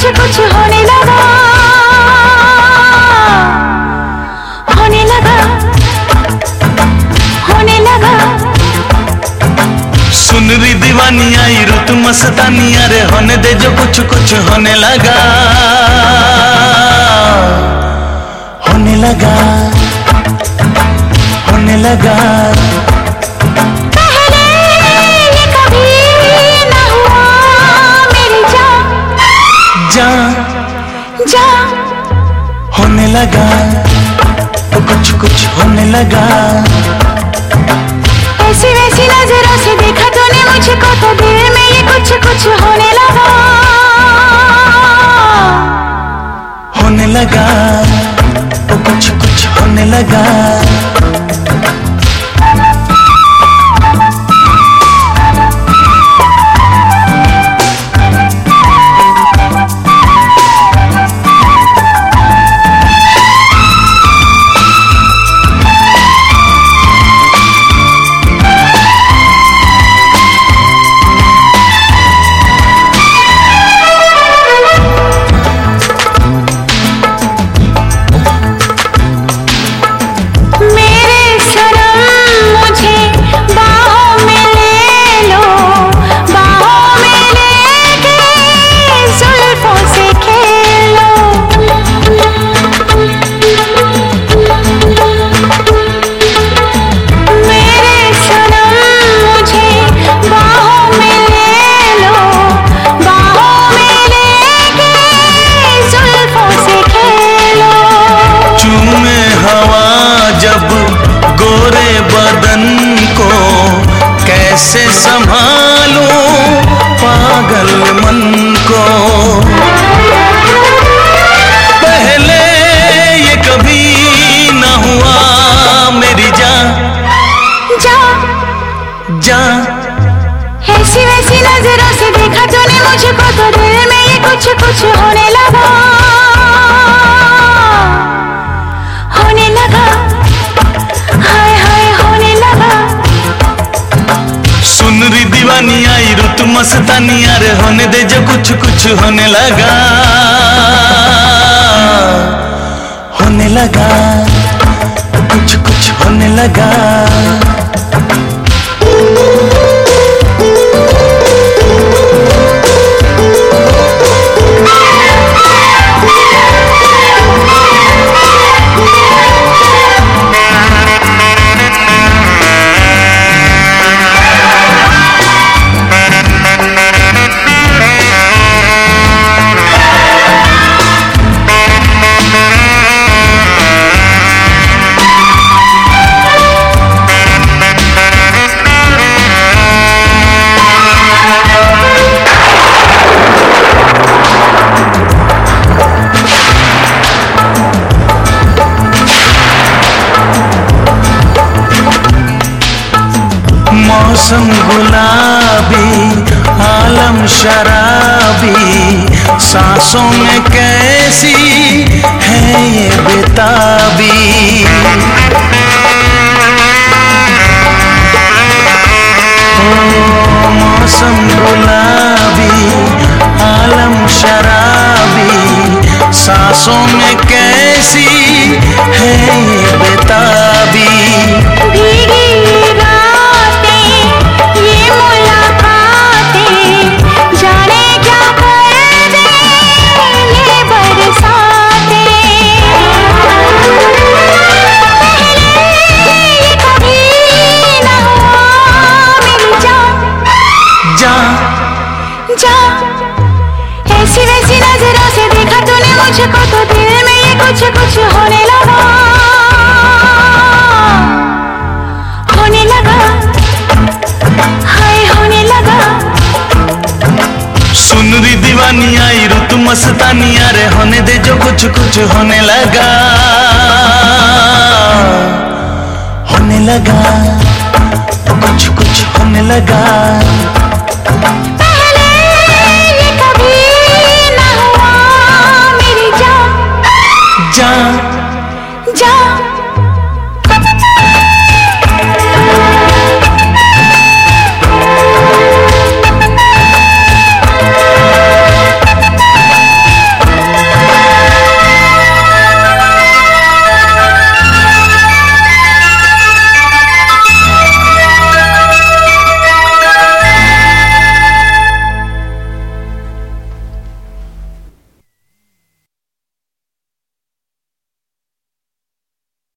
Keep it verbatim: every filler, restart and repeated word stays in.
मुझे कुछ होने लगा, होने लगा, होने लगा। सुन री दीवानी आई रुत मस्तानी, अरे होने दे जो कुछ कुछ होने लगा, होने लगा, होने लगा। पहले ये कभी ना हुआ मेरी जान, जान जान होने लगा, तो कुछ कुछ होने लगा। ऐसी वैसी नजरों से देखा तूने मुझको, तो दिल में ये कुछ कुछ होने लगा, होने लगा, तो कुछ कुछ होने लगा। कैसे संभालूं पागल मन को, पहले ये कभी ना हुआ मेरी जान, जान जान। ऐसी वैसी नजरों से देखा तूने मुझको, तो दिल में ये कुछ कुछ होने लगा, होने लगा, हाय हाय होने लगा। सुन री दीवानी आई रुत मस्तानी, अरे होने दे जो कुछ कुछ होने लगा, होने लगा, कुछ कुछ होने लगा। मौसम गुलाबी आलम शराबी, सांसों में कैसी है ये बेताबी। ओ मौसम गुलाबी आलम शराबी, सांसों में कैसी है ये बेताबी। ऐसी वैसी नजरों से देखा तूने मुझको, तो दिल में ये कुछ कुछ होने लगा, होने लगा, हाय होने लगा। सुन री दीवानी आई रुत मस्तानी, अरे होने दे जो कुछ कुछ होने लगा, होने लगा, कुछ कुछ होने लगा।